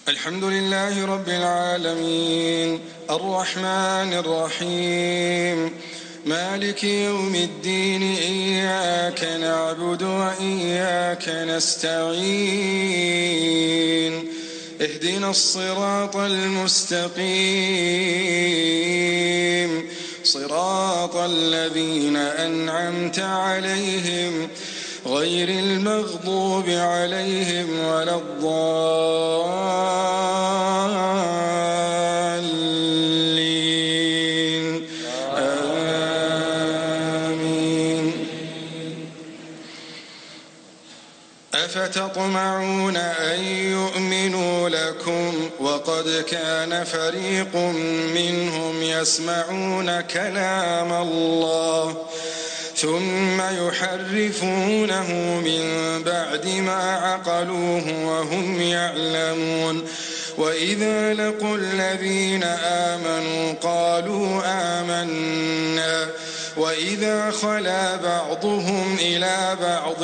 الحمد لله رب العالمين الرحمن الرحيم مالك يوم الدين إياك نعبد وإياك نستعين اهدنا الصراط المستقيم صراط الذين أنعمت عليهم غير المغضوب عليهم ولا الضالين آمين. أفتطمعون أن يؤمنوا لكم وقد كان فريق منهم يسمعون كلام الله ثم يحرفونه من بعد ما عقلوه وهم يعلمون وإذا لقوا الذين آمنوا قالوا آمنا وإذا خلا بعضهم إلى بعض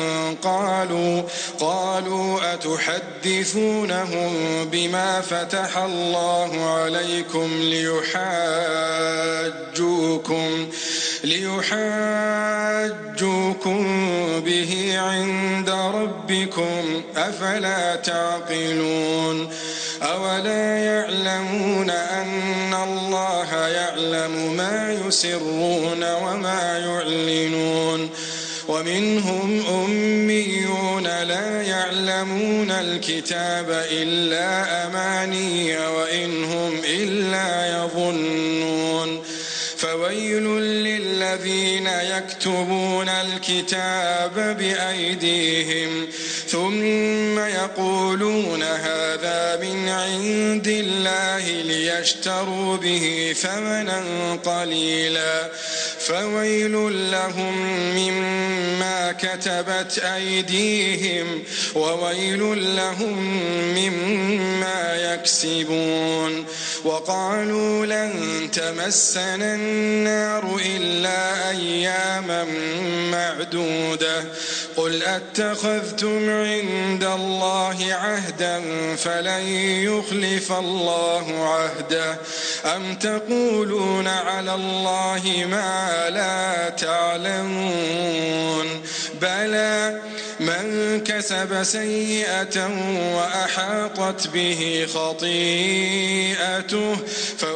قالوا أتحدثونهم بما فتح الله عليكم ليحاجوكم به عند ربكم أفلا تعقلون أولا يعلمون أن الله يعلم ما يسرون وما يعلنون ومنهم أميون لا يعلمون الكتاب إلا أماني وإن هم إلا يظنون فويل للذين يكتبون الكتاب بأيديهم ثم يقولون هذا من عند الله ليشتروا به ثمنا قليلا فويل لهم مما كتبت أيديهم وويل لهم مما يكسبون وقالوا لن تمسنا النار إلا أياما معدودة قل أتخذتم عند الله عهدا فلن يخلف الله عهده أم تقولون على الله ما لا تعلمون بلى من كسب سيئة وأحاطت به خطيئته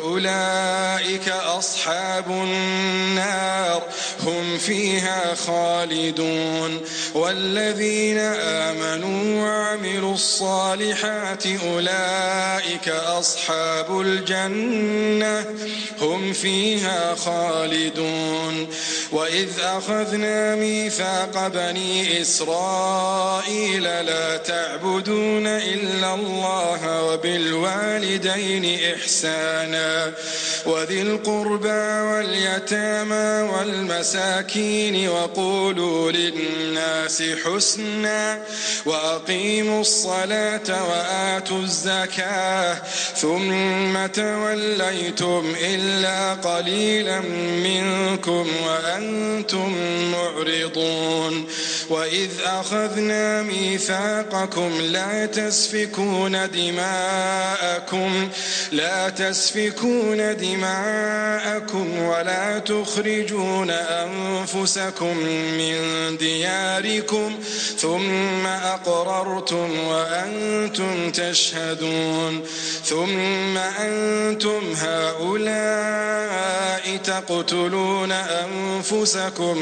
فأولئك أصحاب النار هم فيها خالدون والذين آمنوا وعملوا الصالحات أولئك أصحاب الجنة هم فيها خالدون وإذ أخذنا ميثاق بني إسرائيل لا تعبدون إلا الله وبالوالدين إحسانا وذي القربى واليتامى والمساكين وقولوا للناس حسنا وأقيموا الصلاة وآتوا الزكاة ثم توليتم إلا قليلا منكم وأنتم معرضون وإذ أخذنا ميثاقكم لا تسفكون دماءكم ولا تخرجون أنفسكم من دياركم ثم أقررتم وأنتم تشهدون ثم أنتم هؤلاء تقتلون أنفسكم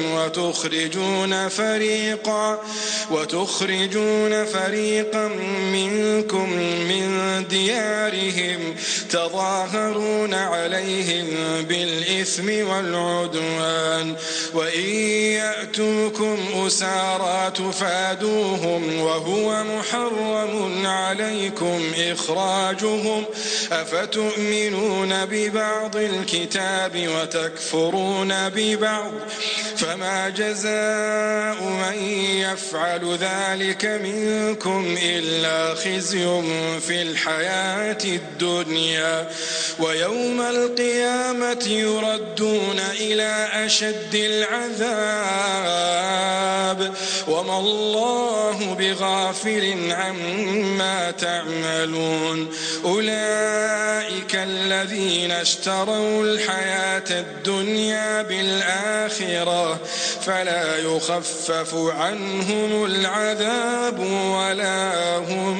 وتخرجون فريقا منكم من ديارهم تظاهرون عليهم بالإثم والعدوان وإن يأتوكم أسارى تفادوهم وهو محرم عليكم إخراجهم أفتؤمنون ببعض الكتاب وتكفرون ببعض فما جزاء من يفعل ذلك منكم إلا خزي في الحياة الدنيا ويوم القيامة يردون إلى أشد العذاب الحساب وما الله بغافل عما تعملون أولئك الذين اشتروا الحياة الدنيا بالآخرة فلا يخفف عنهم العذاب ولا هم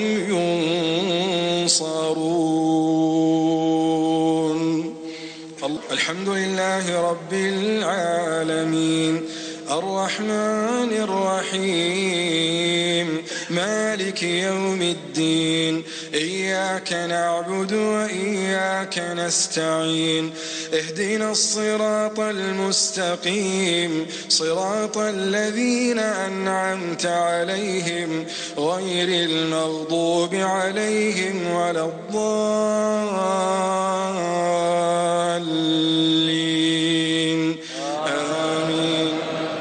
ينصرون. الحمد لله رب العالمين الرحمن الرحيم مالك يوم الدين إياك نعبد وإياك نستعين اهدنا الصراط المستقيم صراط الذين أنعمت عليهم غير المغضوب عليهم ولا الضالين آمين.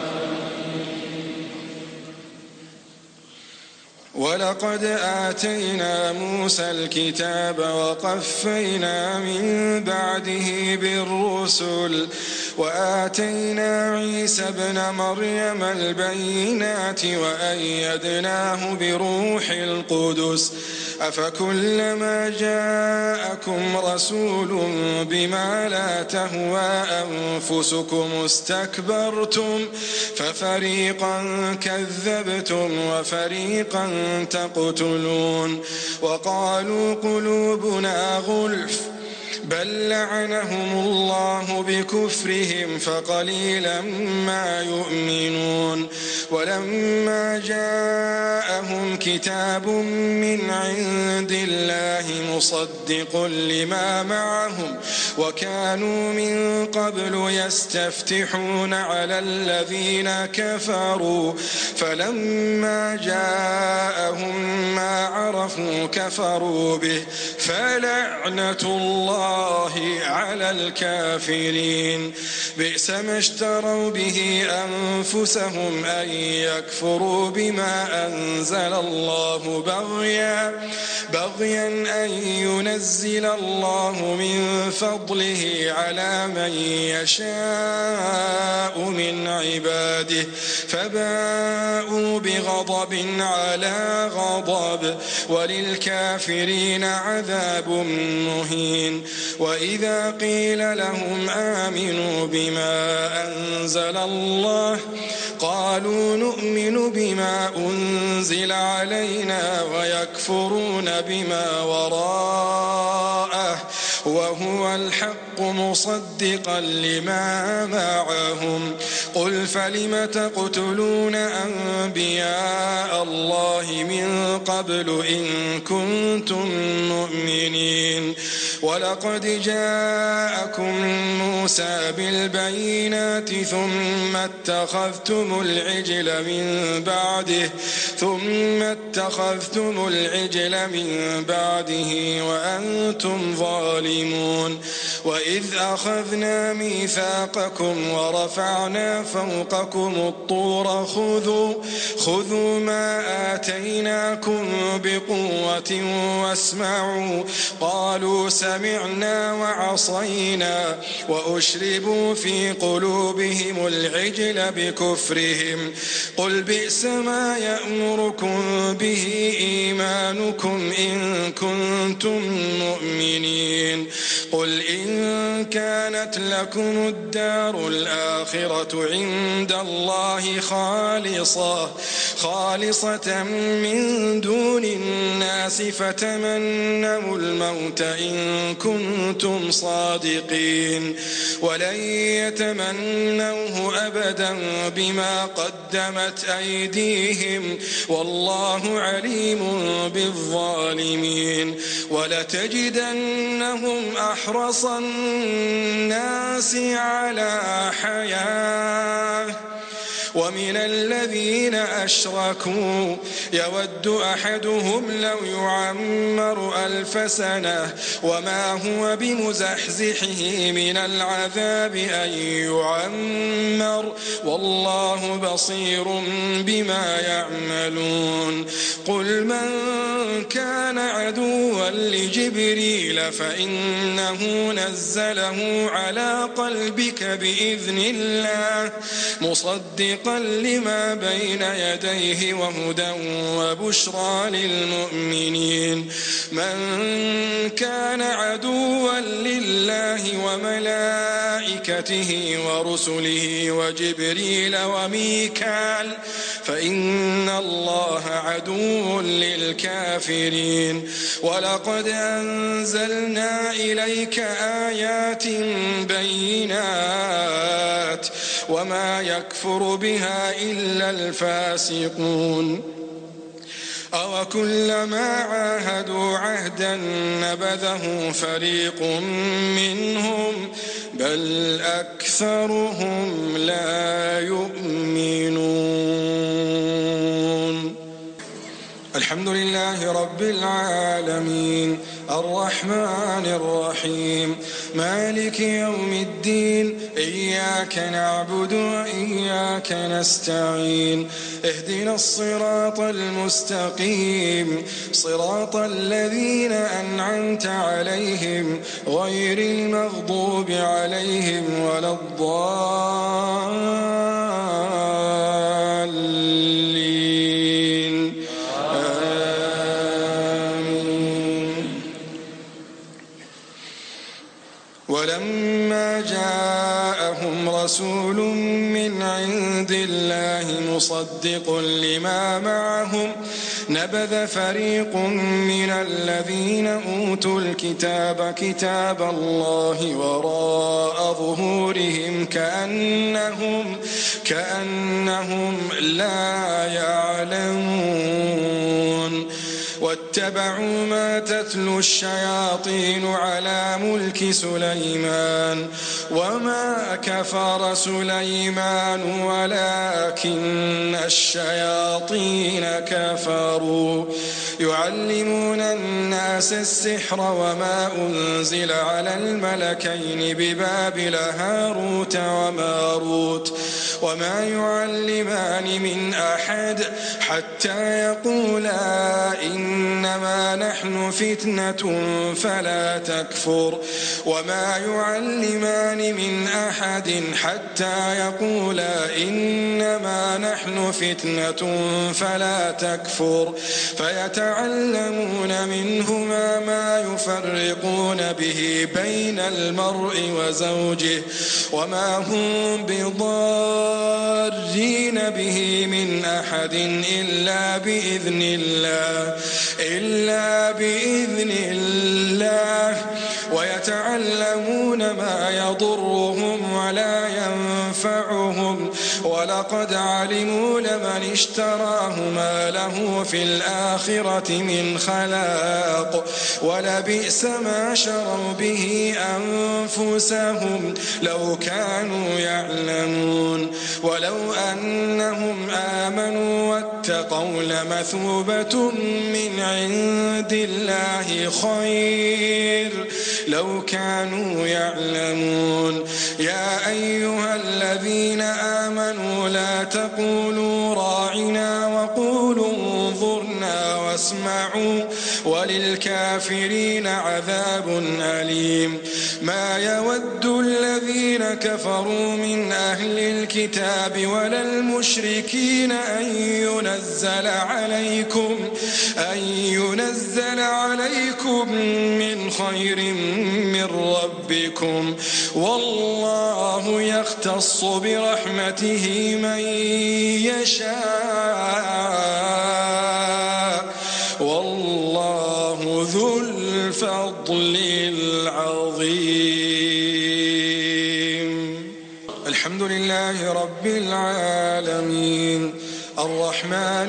ولقد آتينا موسى الكتاب وقفينا من بعده بالرسل وآتينا عيسى ابن مريم البينات وأيدناه بروح القدس أفكلما جاءكم رسول بما لا تهوى أنفسكم استكبرتم ففريقا كذبتم وفريقا تقتلون وقالوا قلوبنا غلف بل لعنهم الله بكفرهم فقليلا ما يؤمنون ولما جاءهم كتاب من عند الله مصدق لما معهم وكانوا من قبل يستفتحون على الذين كفروا فلما جاءهم ما عرفوا كفروا به فلعنة الله على الكافرين بئس ما اشتروا به أنفسهم أن يكفروا بما أنزل الله بغيا أن ينزل الله من فضله على من يشاء من عباده فباءوا بغضب على غضب وللكافرين عذاب مهين وإذا قيل لهم آمنوا بما أنزل الله قالوا نؤمن بما أنزل علينا ويكفرون بما وراءه وهو الحق مصدقا لما معهم قل فلم تقتلون أنبياء الله من قبل إن كنتم مؤمنين ولقد جاءكم موسى بالبينات ثم اتخذتم العجل من بعده وأنتم ظالمون وإذ أخذنا ميثاقكم ورفعنا فوقكم الطور خذوا ما آتيناكم بقوة واسمعوا قالوا سمعنا وعصينا وأشربوا في قلوبهم العجل بكفرهم قل بئس ما يأمركم به إيمانكم إن كنتم مؤمنين قل إن كانت لكم الدار الآخرة عند الله خالصة من دون الناس فتمنوا الموت إن كنتم صادقين ولن يتمنوه أبدا بما قدمت أيديهم والله عليم بالظالمين ولتجدنهم أحرص الناس على حياة ومن الذين أشركوا يود أحدهم لو يعمر 1000 سنة وما هو بمزحزحه من العذاب أن يعمر والله بصير بما يعملون قل من كان عدوا تصديقا لجبريل فإنه نزله على قلبك بإذن الله مصدقا لما بين يديه وهدى وبشرى للمؤمنين من كان عدوا لله وملائكته ورسله وجبريل وميكال فإن الله عدو للكافرين ولقد أنزلنا إليك آيات بينات وما يكفر بها إلا الفاسقون أوكلما عاهدوا عهدا نبذه فريق منهم بل أكثرهم لا يؤمنون الحمد لله رب العالمين الرحمن الرحيم مالك يوم الدين إياك نعبد وإياك نستعين اهدنا الصراط المستقيم صراط الذين أنعمت عليهم غير المغضوب عليهم ولا الضالين آمين ولما جاءهم رسول من عند الله مصدق لما معهم نبذ فريق من الذين أوتوا الكتاب كتاب الله وراء ظهورهم كأنهم لا يعلمون واتبعوا ما تتلو الشياطين على ملك سليمان وما كفر سليمان ولكن الشياطين كفروا يعلمون الناس السحر وما أنزل على الملكين ببابل هاروت وماروت وما يعلمان من أحد حتى يقولا إنما نحن فتنة فلا تكفر وما يعلمان من أحد حتى يقولا إنما نحن فتنة فلا تكفر فيتعلمون منهما ما يفرقون به بين المرء وزوجه وما هم بضارين به من أحد إلا بإذن الله ويتعلمون ما يضرهم ولا ينفعهم ولقد علموا لمن اشتراه ما له في الآخرة من خلاق ولبئس ما شروا به أنفسهم لو كانوا يعلمون ولو أنهم آمنوا واتقوا لمثوبة من عند الله خير لو كانوا يعلمون يا أيها الذين آمنوا لا تقولوا راعنا وقولوا انظرنا واسمعوا وللكافرين عذاب أليم ما يود الذين كفروا من أهل الكتاب ولا المشركين أن ينزل عليكم من خير من ربكم والله يختص برحمته من يشاء والله ذو الفضل العظيم الحمد لله رب العالمين الرحمن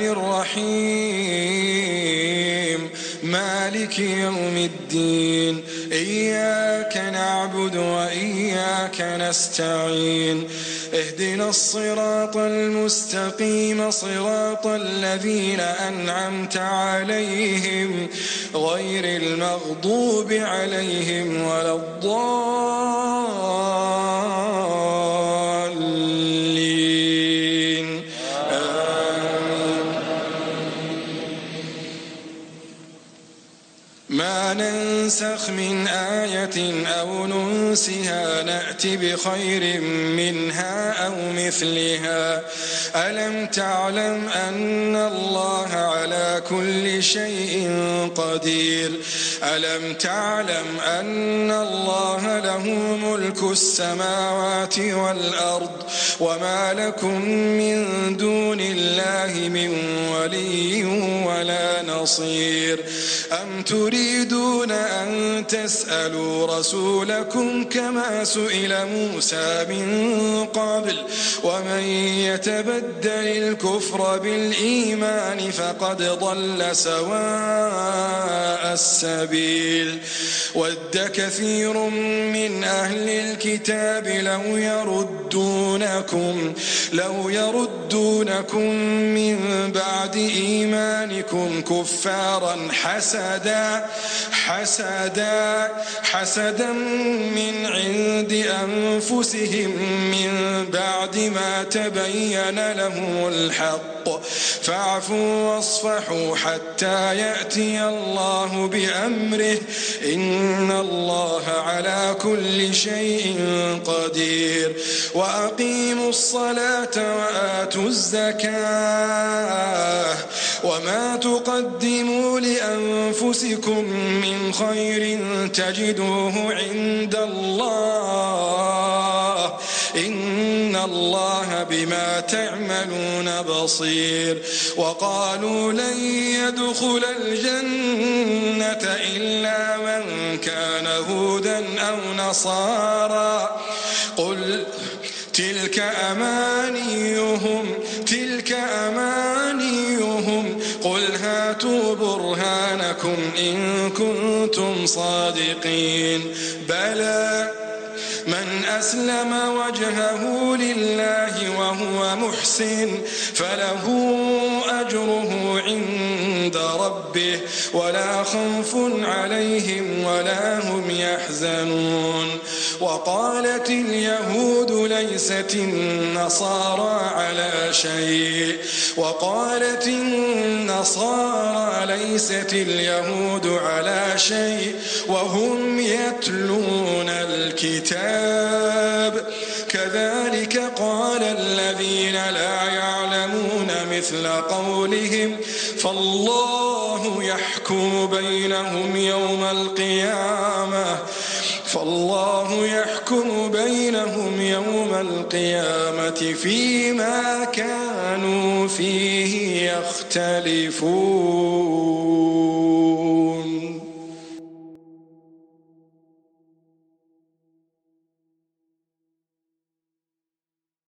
الرحيم مالك يوم الدين إياك نعبد وإياك نستعين اهدنا الصراط المستقيم صراط الذين أنعمت عليهم غير المغضوب عليهم ولا الضالين آمين ما ما ننسخ من آية أو ننسها نأت بخير منها أو مثلها ألم تعلم أن الله على كل شيء قدير ألم تعلم أن الله له ملك السماوات والأرض وما لكم من دون الله من ولي ولا نصير أم تريدون أن تسألوا رسولكم كما سئل موسى من قبل ومن يتبدل الكفر بالإيمان فقد ضل سواء السبيل ود كثير من أهل الكتاب لو يردونكم من بعد إيمانكم كفارا حسدا من عند أنفسهم من بعد ما تبين لهم الحق فاعفوا واصفحوا حتى يأتي الله بأمره إن الله على كل شيء قدير وأقيموا الصلاة وآتوا الزكاة وما تقدموا لأنفسكم من خير تجدوه عند الله إن الله بما تعملون بصير وقالوا لن يدخل الجنة إلا من كان هودا أو نصارى قل تلك أمانيهم قل هاتوا برهانكم إن كنتم صادقين بلى من أسلم وجهه لله وهو محسن فله أجره عند ربه ولا خوف عليهم ولا هم يحزنون وقالت اليهود ليست النصارى على شيء وقالت النصارى ليست اليهود على شيء وهم يتلون الكتاب كذلك قال الذين لا يعلمون مثل قولهم فالله يحكم بينهم يوم القيامة فيما كانوا فيه يختلفون.